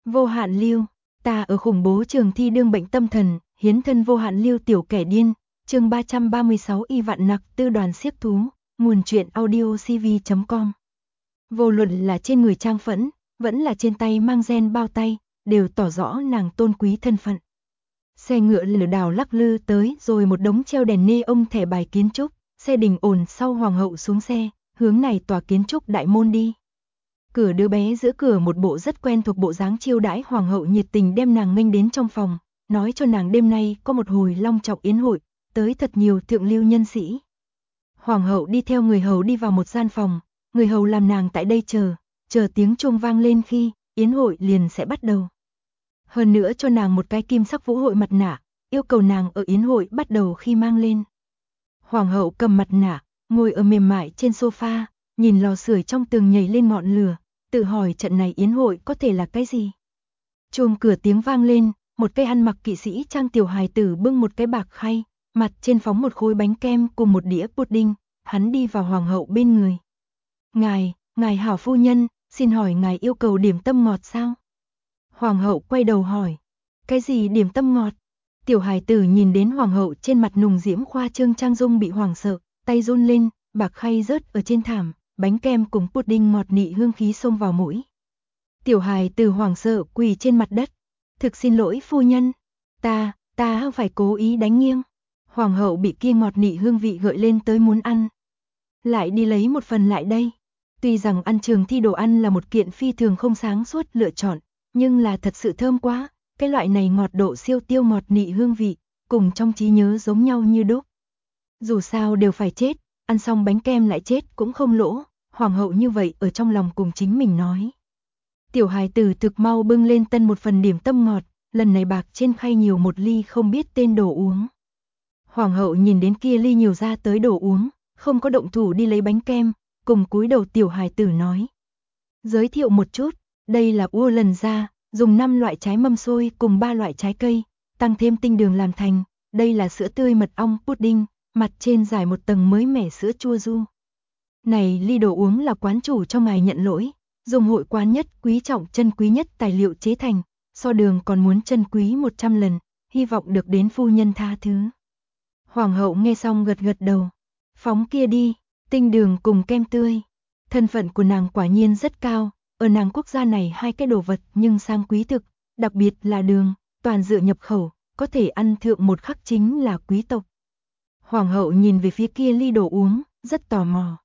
Vô hạn lưu, ta ở khủng bố trường thi đương bệnh tâm thần, hiến thân vô hạn lưu tiểu kẻ điên, chương 336 y vạn nặc tư đoàn siếc thú, nguồn truyện audio cv.com. Vô luận là trên người trang phẫn, vẫn là trên tay mang gen bao tay, đều tỏ rõ nàng tôn quý thân phận. Xe ngựa lửa đảo lắc lư tới rồi một đống treo đèn neon thẻ bài kiến trúc, xe đình ồn sau hoàng hậu xuống xe, hướng này tòa kiến trúc đại môn đi. Cửa đứa bé giữa cửa một bộ rất quen thuộc bộ dáng chiêu đãi hoàng hậu nhiệt tình đem nàng nghênh đến trong phòng, nói cho nàng đêm nay có một hồi long trọng yến hội, tới thật nhiều thượng lưu nhân sĩ. Hoàng hậu đi theo người hầu đi vào một gian phòng, người hầu làm nàng tại đây chờ tiếng chuông vang lên khi yến hội liền sẽ bắt đầu. Hơn nữa cho nàng một cái kim sắc vũ hội mặt nạ, yêu cầu nàng ở yến hội bắt đầu khi mang lên. Hoàng hậu cầm mặt nạ, ngồi ở mềm mại trên sofa, nhìn lò sưởi trong tường nhảy lên ngọn lửa, tự hỏi trận này yến hội có thể là cái gì. Chuông cửa tiếng vang lên, một cây ăn mặc kỵ sĩ trang tiểu hài tử bưng một cái bạc khay, mặt trên phóng một khối bánh kem cùng một đĩa pudding, hắn đi vào hoàng hậu bên người. Ngài hảo phu nhân, xin hỏi ngài yêu cầu điểm tâm ngọt sao? Hoàng hậu quay đầu hỏi, cái gì điểm tâm ngọt? Tiểu hài tử nhìn đến hoàng hậu trên mặt nùng diễm khoa trương trang dung bị hoảng sợ, tay run lên, bạc khay rớt ở trên thảm, bánh kem cùng pudding ngọt nị hương khí xông vào mũi. Tiểu hài tử hoảng sợ quỳ trên mặt đất, thực xin lỗi phu nhân, ta không phải cố ý đánh nghiêng. Hoàng hậu bị kia ngọt nị hương vị gợi lên tới muốn ăn. Lại đi lấy một phần lại đây. Tuy rằng ăn trường thi đồ ăn là một kiện phi thường không sáng suốt lựa chọn, nhưng là thật sự thơm quá, cái loại này ngọt độ siêu tiêu ngọt nị hương vị, cùng trong trí nhớ giống nhau như đúc. Dù sao đều phải chết, ăn xong bánh kem lại chết cũng không lỗ, hoàng hậu như vậy ở trong lòng cùng chính mình nói. Tiểu hài tử thực mau bưng lên tân một phần điểm tâm ngọt, lần này bạc trên khay nhiều một ly không biết tên đồ uống. Hoàng hậu nhìn đến kia ly nhiều ra tới đồ uống, không có động thủ đi lấy bánh kem, cùng cúi đầu tiểu hài tử nói. Giới thiệu một chút, đây là ua lần ra, dùng 5 loại trái mâm xôi cùng 3 loại trái cây, tăng thêm tinh đường làm thành, đây là sữa tươi mật ong pudding, mặt trên giải một tầng mới mẻ sữa chua du. Này ly đồ uống là quán chủ cho ngài nhận lỗi, dùng hội quán nhất quý trọng chân quý nhất tài liệu chế thành, so đường còn muốn chân quý 100 lần, hy vọng được đến phu nhân tha thứ. Hoàng hậu nghe xong gật gật đầu, phóng kia đi, tinh đường cùng kem tươi. Thân phận của nàng quả nhiên rất cao, ở nàng quốc gia này hai cái đồ vật nhưng sang quý thực, đặc biệt là đường, toàn dựa nhập khẩu, có thể ăn thượng một khắc chính là quý tộc. Hoàng hậu nhìn về phía kia ly đồ uống, rất tò mò.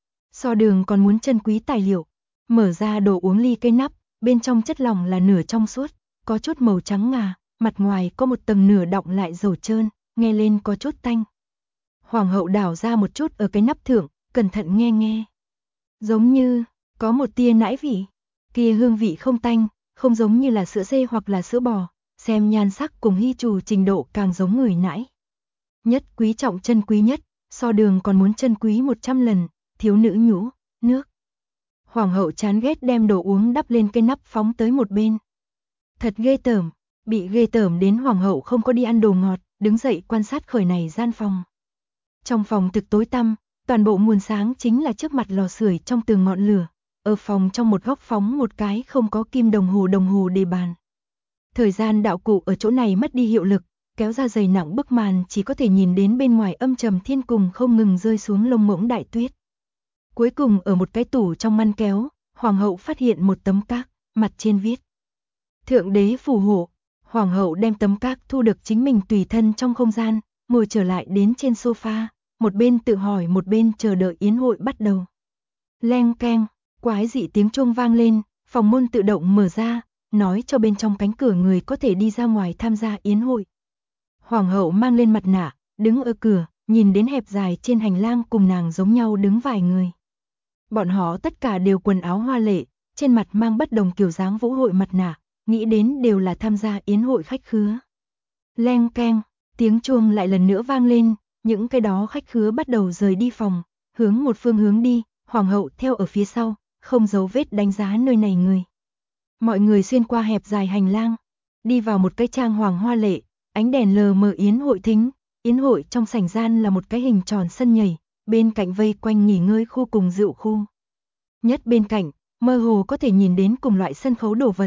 So đường còn muốn chân quý tài liệu, mở ra đồ uống ly cây nắp, bên trong chất lỏng là nửa trong suốt, có chút màu trắng ngà, mặt ngoài có một tầng nửa đọng lại dầu trơn, nghe lên có chút tanh. Hoàng hậu đảo ra một chút ở cái nắp thượng, cẩn thận nghe. Giống như, có một tia nãi vị, kia hương vị không tanh, không giống như là sữa dê hoặc là sữa bò, xem nhan sắc cùng hy trù trình độ càng giống người nãi. Nhất quý trọng chân quý nhất, so đường còn muốn chân quý 100 lần, thiếu nữ nhũ, nước. Hoàng hậu chán ghét đem đồ uống đắp lên cái nắp phóng tới một bên. Thật ghê tởm, bị ghê tởm đến hoàng hậu không có đi ăn đồ ngọt, đứng dậy quan sát khởi này gian phòng. Trong phòng thực tối tăm, toàn bộ nguồn sáng chính là trước mặt lò sưởi trong tường ngọn lửa, ở phòng trong một góc phóng một cái không có kim đồng hồ đề bàn. Thời gian đạo cụ ở chỗ này mất đi hiệu lực, kéo ra dày nặng bức màn chỉ có thể nhìn đến bên ngoài âm trầm thiên cùng không ngừng rơi xuống lông ngỗng đại tuyết. Cuối cùng ở một cái tủ trong ngăn kéo, hoàng hậu phát hiện một tấm các, mặt trên viết. Thượng đế phù hộ, hoàng hậu đem tấm các thu được chính mình tùy thân trong không gian, ngồi trở lại đến trên sofa, một bên tự hỏi một bên chờ đợi yến hội bắt đầu. Leng keng, quái dị tiếng chuông vang lên, phòng môn tự động mở ra, nói cho bên trong cánh cửa người có thể đi ra ngoài tham gia yến hội. Hoàng hậu mang lên mặt nạ, đứng ở cửa, nhìn đến hẹp dài trên hành lang cùng nàng giống nhau đứng vài người. Bọn họ tất cả đều quần áo hoa lệ, trên mặt mang bất đồng kiểu dáng vũ hội mặt nạ, nghĩ đến đều là tham gia yến hội khách khứa. Leng keng, tiếng chuông lại lần nữa vang lên, những cái đó khách khứa bắt đầu rời đi phòng, hướng một phương hướng đi, hoàng hậu theo ở phía sau, không giấu vết đánh giá nơi này người. Mọi người xuyên qua hẹp dài hành lang, đi vào một cái trang hoàng hoa lệ, ánh đèn lờ mờ yến hội thính, yến hội trong sảnh gian là một cái hình tròn sân nhảy, bên cạnh vây quanh nghỉ ngơi khu cùng rượu khu. Nhất bên cạnh, mơ hồ có thể nhìn đến cùng loại sân khấu đồ vật,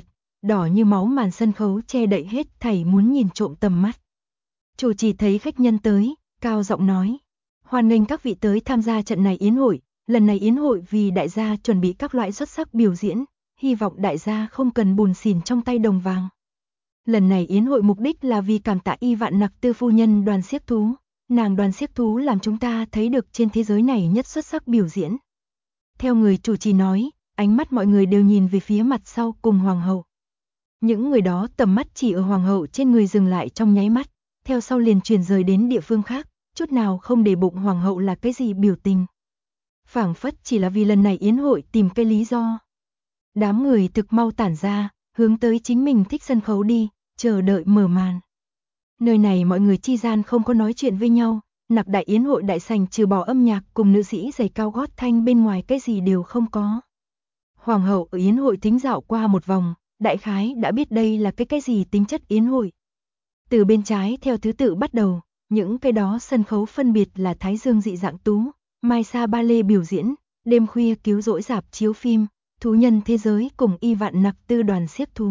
đỏ như máu màn sân khấu che đậy hết thảy muốn nhìn trộm tầm mắt. Chủ trì thấy khách nhân tới, cao giọng nói: "Hoan nghênh các vị tới tham gia trận này yến hội, lần này yến hội vì đại gia chuẩn bị các loại xuất sắc biểu diễn, hy vọng đại gia không cần buồn xỉn trong tay đồng vàng. Lần này yến hội mục đích là vì cảm tạ Y Vạn Nặc Tư phu nhân Đoàn Siếc Thú, nàng Đoàn Siếc Thú làm chúng ta thấy được trên thế giới này nhất xuất sắc biểu diễn." Theo người chủ trì nói, ánh mắt mọi người đều nhìn về phía mặt sau cùng hoàng hậu. Những người đó tầm mắt chỉ ở hoàng hậu trên người dừng lại trong nháy mắt, theo sau liền chuyển rời đến địa phương khác, chút nào không để bụng hoàng hậu là cái gì biểu tình. Phảng phất chỉ là vì lần này yến hội tìm cái lý do. Đám người thực mau tản ra, hướng tới chính mình thích sân khấu đi, chờ đợi mở màn. Nơi này mọi người chi gian không có nói chuyện với nhau, Nặc Đại yến hội đại sảnh trừ bỏ âm nhạc cùng nữ sĩ giày cao gót thanh bên ngoài cái gì đều không có. Hoàng hậu ở yến hội thính dạo qua một vòng, đại khái đã biết đây là cái gì tính chất yến hội. Từ bên trái theo thứ tự bắt đầu, những cái đó sân khấu phân biệt là Thái Dương dị dạng tú, Mai Sa ba lê biểu diễn, đêm khuya cứu rỗi rạp chiếu phim, thú nhân thế giới cùng Y Vạn Nặc Tư Đoàn Siếc Thú.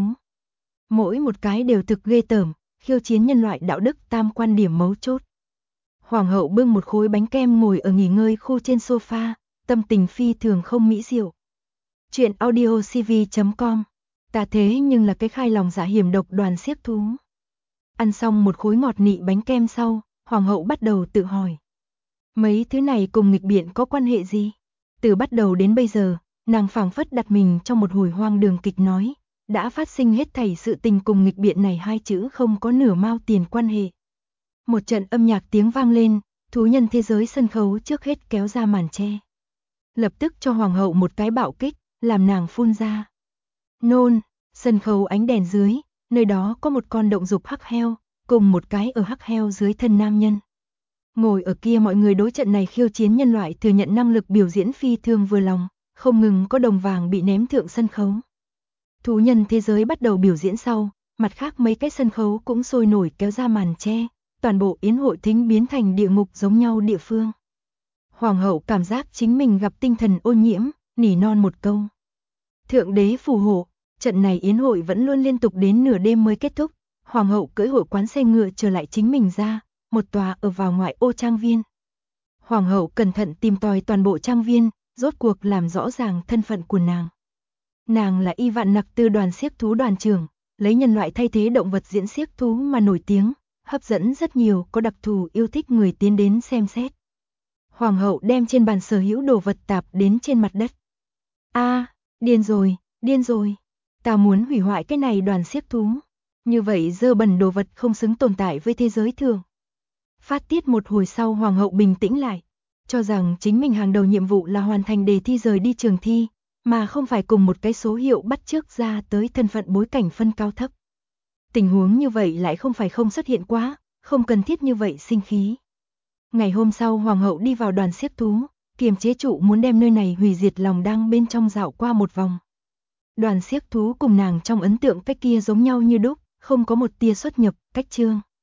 Mỗi một cái đều thực ghê tởm, khiêu chiến nhân loại đạo đức tam quan điểm mấu chốt. Hoàng hậu bưng một khối bánh kem ngồi ở nghỉ ngơi khu trên sofa, tâm tình phi thường không mỹ diệu. Chuyện audiocv.com. Ta thế nhưng là cái khai lòng dạ hiểm độc Đoàn Siếc Thú. Ăn xong một khối ngọt nị bánh kem sau, hoàng hậu bắt đầu tự hỏi. Mấy thứ này cùng nghịch biện có quan hệ gì? Từ bắt đầu đến bây giờ, nàng phảng phất đặt mình trong một hồi hoang đường kịch nói, đã phát sinh hết thảy sự tình cùng nghịch biện này hai chữ không có nửa mao tiền quan hệ. Một trận âm nhạc tiếng vang lên, thú nhân thế giới sân khấu trước hết kéo ra màn che. Lập tức cho hoàng hậu một cái bạo kích, làm nàng phun ra. Nôn, sân khấu ánh đèn dưới, nơi đó có một con động dục hắc heo, cùng một cái ở hắc heo dưới thân nam nhân. Ngồi ở kia mọi người đối trận này khiêu chiến nhân loại thừa nhận năng lực biểu diễn phi thường vừa lòng, không ngừng có đồng vàng bị ném thượng sân khấu. Thú nhân thế giới bắt đầu biểu diễn sau, mặt khác mấy cái sân khấu cũng sôi nổi kéo ra màn che, toàn bộ yến hội thính biến thành địa ngục giống nhau địa phương. Hoàng hậu cảm giác chính mình gặp tinh thần ô nhiễm, nỉ non một câu. Thượng đế phù hộ, trận này yến hội vẫn luôn liên tục đến nửa đêm mới kết thúc, hoàng hậu cưỡi hội quán xe ngựa trở lại chính mình ra, một tòa ở vào ngoại ô trang viên. Hoàng hậu cẩn thận tìm tòi toàn bộ trang viên, rốt cuộc làm rõ ràng thân phận của nàng. Nàng là Y Vạn Nặc Tư Đoàn Siếc Thú đoàn trưởng, lấy nhân loại thay thế động vật diễn siếc thú mà nổi tiếng, hấp dẫn rất nhiều có đặc thù yêu thích người tiến đến xem xét. Hoàng hậu đem trên bàn sở hữu đồ vật tạp đến trên mặt đất. Điên rồi, ta muốn hủy hoại cái này đoàn siếc thú. Như vậy dơ bẩn đồ vật không xứng tồn tại với thế giới thường. Phát tiết một hồi sau hoàng hậu bình tĩnh lại, cho rằng chính mình hàng đầu nhiệm vụ là hoàn thành đề thi rời đi trường thi, mà không phải cùng một cái số hiệu bắt chước ra tới thân phận bối cảnh phân cao thấp. Tình huống như vậy lại không phải không xuất hiện quá, không cần thiết như vậy sinh khí. Ngày hôm sau hoàng hậu đi vào đoàn siếc thú, kiềm chế trụ muốn đem nơi này hủy diệt lòng đang bên trong dạo qua một vòng. Đoàn siếc thú cùng nàng trong ấn tượng cách kia giống nhau như đúc, không có một tia xuất nhập, cách trương.